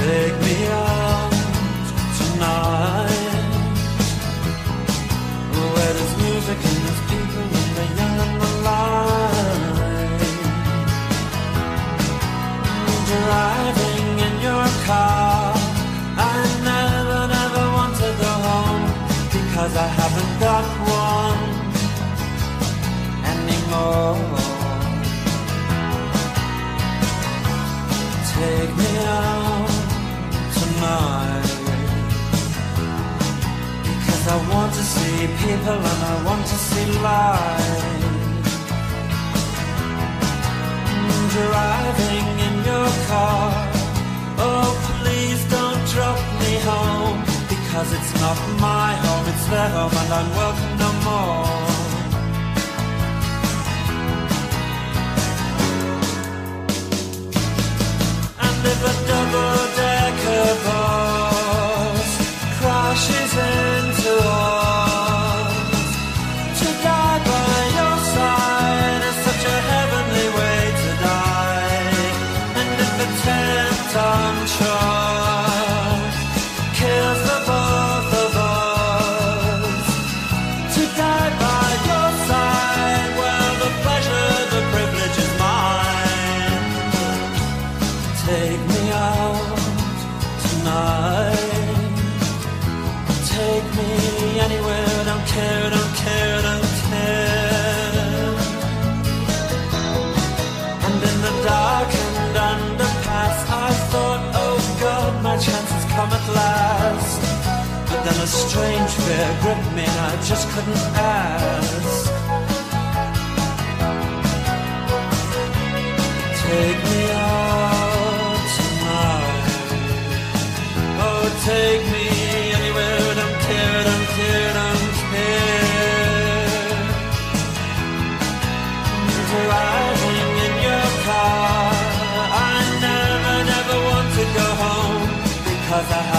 Take me out tonight, where there's music and there's people and the young and the light. Driving in your car, I never want to go home, because I haven't got one anymore. Take me out tonight, because I want to see people and I want to see light. Driving in your car, oh please don't drop me home, because it's not my home, it's their home and I'm welcome no more. And if a double-decker bus crashes into us, to die by your side is such a heavenly way to die. And if a 10-ton truck kills the both of us, to die by your side, well, the pleasure, the privilege is mine. Take me out tonight, take me anywhere, don't care, don't care, don't care. And in the dark and underpass, I thought, oh God, my chance has come at last. But then a strange fear gripped me and I just couldn't ask. Take me out tonight, oh take me anywhere, don't care, don't care, don't care. Driving in your car, I never want to go home, because I